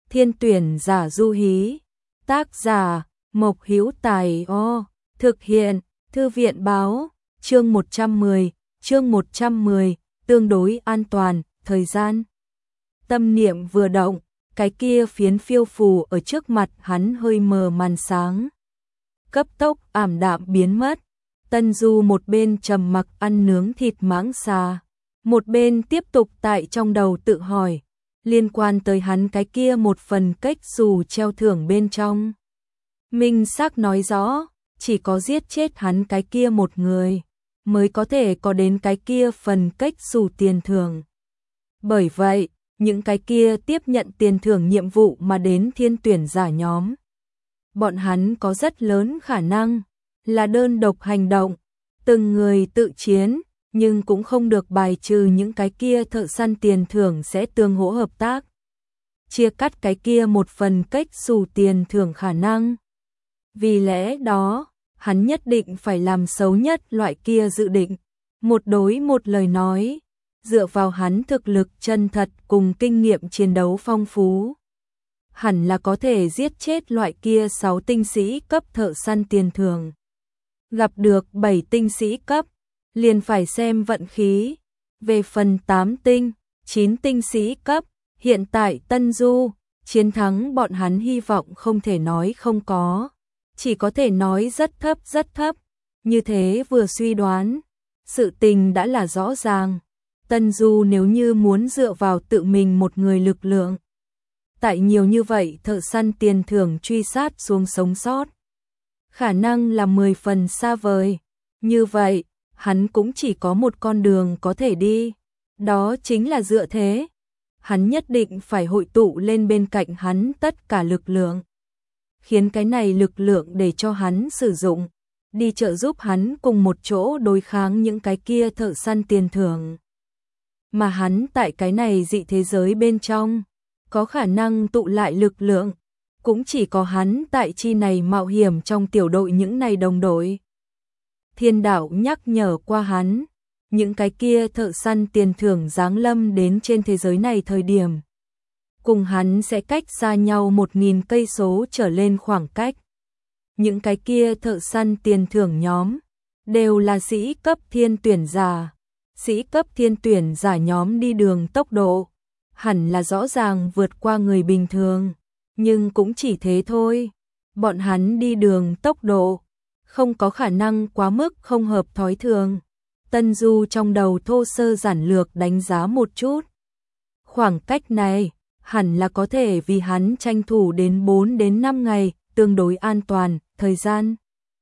Thiên tuyển giả du hí. Tác giả Mộc Hữu Tài. Thực hiện Thư viện báo. Chương 110, tương đối an toàn. Thời gian. Tâm niệm vừa động, cái kia phiến phiêu phù ở trước mặt hắn hơi mờ màn sáng. Cấp tốc ảm đạm biến mất. Tân Du một bên trầm mặc ăn nướng thịt mãng xà, một bên tiếp tục tại trong đầu tự hỏi, liên quan tới hắn cái kia một phần cách dù treo thưởng bên trong. Minh xác nói rõ, chỉ có giết chết hắn cái kia một người, mới có thể có đến cái kia phần cách dù tiền thưởng. Bởi vậy, những cái kia tiếp nhận tiền thưởng nhiệm vụ mà đến thiên tuyển giả nhóm, bọn hắn có rất lớn khả năng là đơn độc hành động, từng người tự chiến, nhưng cũng không được bài trừ những cái kia thợ săn tiền thưởng sẽ tương hỗ hợp tác, chia cắt cái kia một phần cách xù tiền thưởng khả năng. Vì lẽ đó, hắn nhất định phải làm xấu nhất loại kia dự định, một đối một lời nói, dựa vào hắn thực lực chân thật cùng kinh nghiệm chiến đấu phong phú, hẳn là có thể giết chết loại kia 6 tinh sĩ cấp thợ săn tiền thưởng. Gặp được 7 tinh sĩ cấp, liền phải xem vận khí. Về phần 8 tinh, 9 tinh sĩ cấp, hiện tại Tân Du, chiến thắng bọn hắn hy vọng không thể nói không có, chỉ có thể nói rất thấp. Như thế vừa suy đoán, sự tình đã là rõ ràng. Tân Du nếu như muốn dựa vào tự mình một người lực lượng, tại nhiều như vậy thợ săn tiền thưởng truy sát xuống sống sót, khả năng là 10 phần xa vời. Như vậy, hắn cũng chỉ có một con đường có thể đi, đó chính là dựa thế. Hắn nhất định phải hội tụ lên bên cạnh hắn tất cả lực lượng, khiến cái này lực lượng để cho hắn sử dụng, đi trợ giúp hắn cùng một chỗ đối kháng những cái kia thợ săn tiền thưởng. Mà hắn tại cái này dị thế giới bên trong, có khả năng tụ lại lực lượng, cũng chỉ có hắn tại chi này mạo hiểm trong tiểu đội những này đồng đội. Thiên đạo nhắc nhở qua hắn, những cái kia thợ săn tiền thưởng giáng lâm đến trên thế giới này thời điểm, cùng hắn sẽ cách xa nhau 1000 cây số trở lên khoảng cách. Những cái kia thợ săn tiền thưởng nhóm, đều là sĩ cấp thiên tuyển giả. Sĩ cấp thiên tuyển giả nhóm đi đường tốc độ, hẳn là rõ ràng vượt qua người bình thường, nhưng cũng chỉ thế thôi. Bọn hắn đi đường tốc độ, không có khả năng quá mức không hợp thói thường. Tân Du trong đầu thô sơ giản lược đánh giá một chút. Khoảng cách này, hẳn là có thể vì hắn tranh thủ đến 4 đến 5 ngày, tương đối an toàn, thời gian.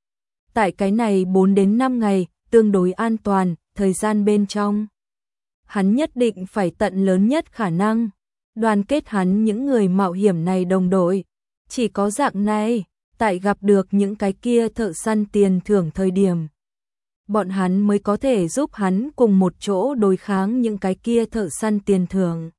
Tại cái này 4 đến 5 ngày, tương đối an toàn, thời gian bên trong, hắn nhất định phải tận lớn nhất khả năng đoàn kết hắn những người mạo hiểm này đồng đội. Chỉ có dạng này, tại gặp được những cái kia thợ săn tiền thưởng thời điểm, bọn hắn mới có thể giúp hắn cùng một chỗ đối kháng những cái kia thợ săn tiền thưởng.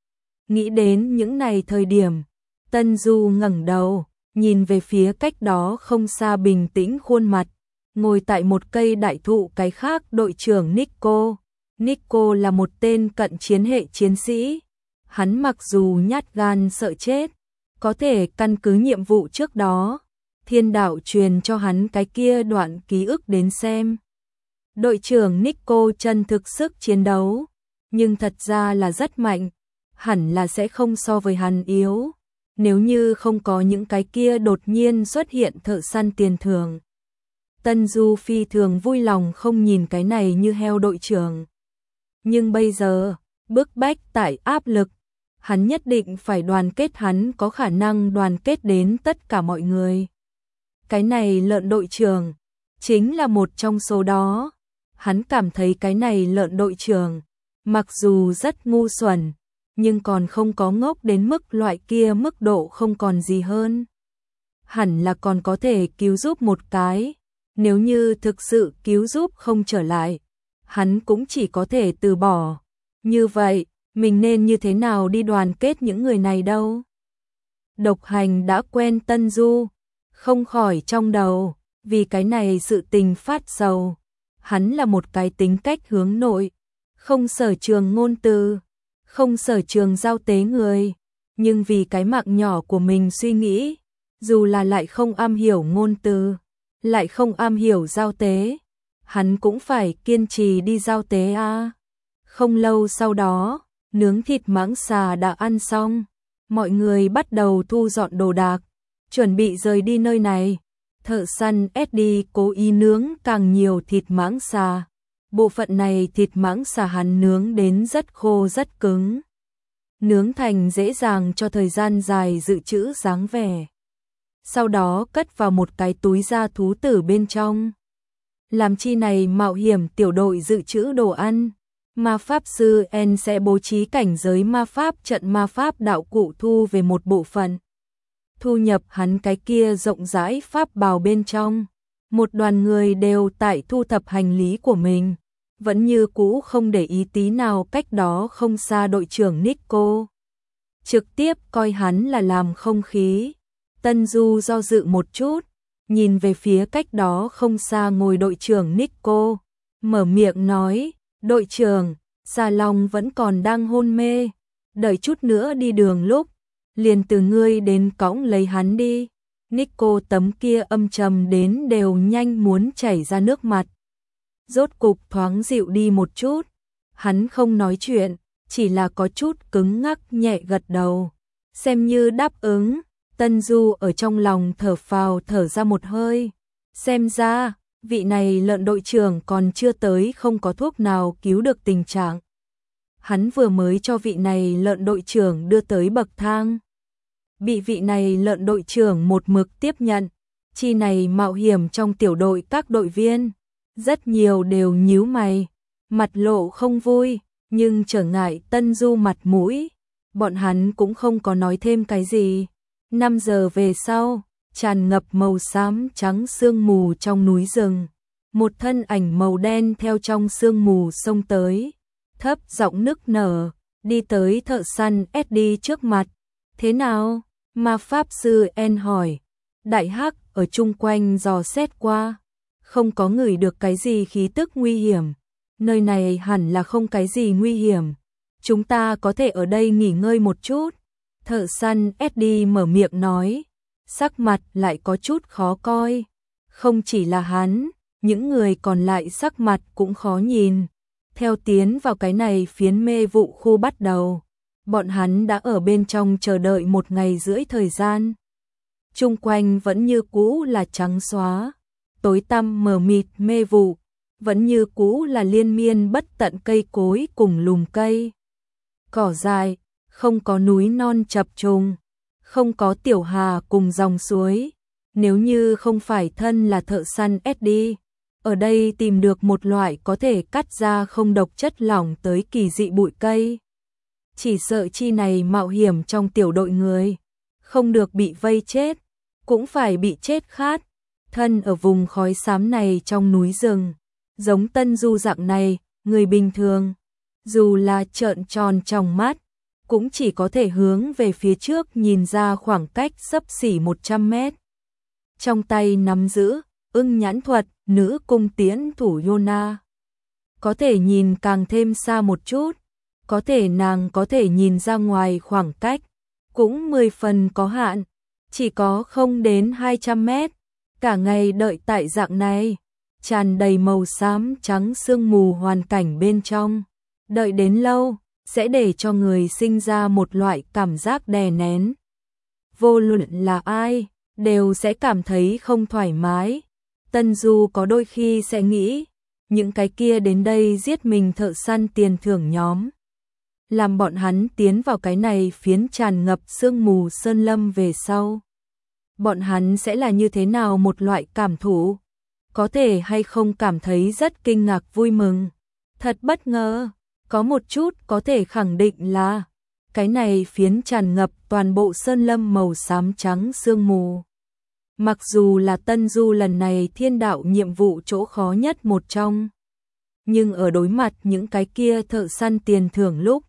Nghĩ đến những này thời điểm, Tân Du ngẩng đầu, nhìn về phía cách đó không xa bình tĩnh khuôn mặt, ngồi tại một cây đại thụ cái khác đội trưởng Nico. Nico là một tên cận chiến hệ chiến sĩ. Hắn mặc dù nhát gan sợ chết, có thể căn cứ nhiệm vụ trước đó, thiên đạo truyền cho hắn cái kia đoạn ký ức đến xem. Đội trưởng Nico chân thực sức chiến đấu, nhưng thật ra là rất mạnh, hẳn là sẽ không so với hắn yếu. Nếu như không có những cái kia đột nhiên xuất hiện thợ săn tiền thưởng, Tân Du phi thường vui lòng không nhìn cái này như heo đội trưởng. Nhưng bây giờ, bức bách tại áp lực, hắn nhất định phải đoàn kết hắn có khả năng đoàn kết đến tất cả mọi người. Cái này lợn đội trưởng, chính là một trong số đó. Hắn cảm thấy cái này lợn đội trưởng, mặc dù rất ngu xuẩn, nhưng còn không có ngốc đến mức loại kia mức độ không còn gì hơn. Hẳn là còn có thể cứu giúp một cái. Nếu như thực sự cứu giúp không trở lại, hắn cũng chỉ có thể từ bỏ. Như vậy, mình nên như thế nào đi đoàn kết những người này đâu? Độc Hành đã quen Tân Du, không khỏi trong đầu, vì cái này sự tình phát sầu. Hắn là một cái tính cách hướng nội, không sở trường ngôn từ, không sở trường giao tế người. nhưng vì cái mạng nhỏ của mình suy nghĩ, dù là lại không am hiểu ngôn từ, lại không am hiểu giao tế, hắn cũng phải kiên trì đi giao tế a. Không lâu sau đó, nướng thịt mãng xà đã ăn xong, mọi người bắt đầu thu dọn đồ đạc, chuẩn bị rời đi nơi này. Thợ săn Eddie cố ý nướng càng nhiều thịt mãng xà. Bộ phận này thịt mãng xà hắn nướng đến rất khô rất cứng. Nướng thành dễ dàng cho thời gian dài dự trữ dáng vẻ. Sau đó cất vào một cái túi da thú tử bên trong. Làm chi này mạo hiểm tiểu đội dự trữ đồ ăn. Ma pháp sư N sẽ bố trí cảnh giới ma pháp trận ma pháp đạo cụ thu về một bộ phận. Thu nhập hắn cái kia rộng rãi pháp bào bên trong. Một đoàn người đều tại thu thập hành lý của mình. Vẫn như cũ không để ý tí nào cách đó không xa đội trưởng Nico. Trực tiếp coi hắn là làm không khí. Tân Du do dự một chút, nhìn về phía cách đó không xa ngồi đội trưởng Nico. Mở miệng nói, đội trưởng, Xà Long vẫn còn đang hôn mê. Đợi chút nữa đi đường lúc, liền từ ngươi đến cõng lấy hắn đi. Nico tấm kia âm trầm đến đều nhanh muốn chảy ra nước mặt. Rốt cục thoáng dịu đi một chút. Hắn không nói chuyện, chỉ là có chút cứng ngắc nhẹ gật đầu. Xem như đáp ứng, Tân Du ở trong lòng thở phào thở ra một hơi. Xem ra, vị này lợn đội trưởng còn chưa tới không có thuốc nào cứu được tình trạng. Hắn vừa mới cho vị này lợn đội trưởng đưa tới bậc thang. Bị vị này lợn đội trưởng một mực tiếp nhận. Chi này mạo hiểm trong tiểu đội các đội viên. Rất nhiều đều nhíu mày, mặt lộ không vui, nhưng trở ngại Tân Du mặt mũi. Bọn hắn cũng không có nói thêm cái gì. 5 giờ về sau, tràn ngập màu xám trắng sương mù trong núi rừng. Một thân ảnh màu đen theo trong sương mù xông tới. Thấp giọng nức nở, đi tới thợ săn Eddie trước mặt. Thế nào? Ma pháp sư En hỏi. Đại hắc ở chung quanh dò xét qua. Không có ngửi được cái gì khí tức nguy hiểm. Nơi này hẳn là không cái gì nguy hiểm. Chúng ta có thể ở đây nghỉ ngơi một chút. Thợ săn Eddie mở miệng nói. Sắc mặt lại có chút khó coi. Không chỉ là hắn, những người còn lại sắc mặt cũng khó nhìn. Theo tiến vào cái này phiến mê vụ khu bắt đầu. Bọn hắn đã ở bên trong chờ đợi 1 ngày rưỡi thời gian. Chung quanh vẫn như cũ là trắng xóa. Tối tăm mờ mịt mê vụ, vẫn như cũ là liên miên bất tận cây cối cùng lùm cây. Cỏ dài, không có núi non chập trùng, không có tiểu hà cùng dòng suối. Nếu như không phải thân là thợ săn Eddie, ở đây tìm được một loại có thể cắt ra không độc chất lỏng tới kỳ dị bụi cây. Chỉ sợ chi này mạo hiểm trong tiểu đội người, không được bị vây chết, cũng phải bị chết khát. Thân ở vùng khói xám này trong núi rừng, giống Tân Du dạng này, người bình thường, dù là trợn tròn trong mắt, cũng chỉ có thể hướng về phía trước nhìn ra khoảng cách xấp xỉ 100 mét. Trong tay nắm giữ, ưng nhãn thuật, nữ cung tiễn thủ Yona. Có thể nhìn càng thêm xa một chút, có thể nàng có thể nhìn ra ngoài khoảng cách, cũng 10 phần có hạn, chỉ có không đến 200 mét. Cả ngày đợi tại dạng này, tràn đầy màu xám trắng sương mù hoàn cảnh bên trong. Đợi đến lâu, sẽ để cho người sinh ra một loại cảm giác đè nén. Vô luận là ai, đều sẽ cảm thấy không thoải mái. Tân Du có đôi khi sẽ nghĩ, những cái kia đến đây giết mình thợ săn tiền thưởng nhóm. Làm bọn hắn tiến vào cái này phiến tràn ngập sương mù sơn lâm về sau. Bọn hắn sẽ là như thế nào một loại cảm thụ? Có thể hay không cảm thấy rất kinh ngạc vui mừng? Thật bất ngờ, có một chút có thể khẳng định là cái này phiến tràn ngập toàn bộ sơn lâm màu xám trắng sương mù. Mặc dù là Tân Du lần này thiên đạo nhiệm vụ chỗ khó nhất một trong, nhưng ở đối mặt những cái kia thợ săn tiền thưởng lúc,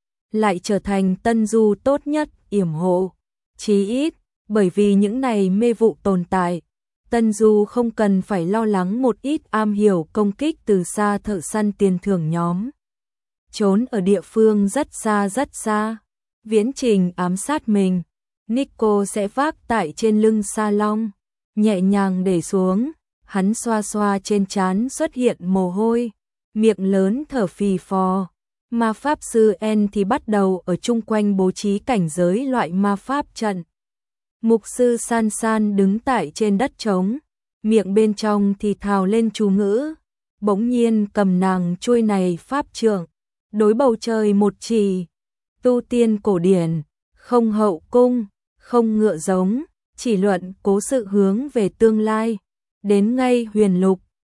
lại trở thành Tân Du tốt nhất yểm hộ. Chí ít, bởi vì những này mê vụ tồn tại, Tân Du không cần phải lo lắng một ít am hiểu công kích từ xa thợ săn tiền thưởng nhóm. Trốn ở địa phương rất xa, viễn trình ám sát mình. Nico sẽ vác tại trên lưng Sa Long, nhẹ nhàng để xuống, hắn xoa xoa trên trán xuất hiện mồ hôi, miệng lớn thở phì phò. Ma pháp sư En thì bắt đầu ở chung quanh bố trí cảnh giới loại ma pháp trận. Mục sư San San đứng tại trên đất trống, miệng bên trong thì thào lên chú ngữ, bỗng nhiên cầm nàng chuôi này pháp trượng, đối bầu trời một chỉ. Tu tiên cổ điển, không hậu cung, không ngựa giống, chỉ luận cố sự hướng về tương lai, đến ngay huyền lục,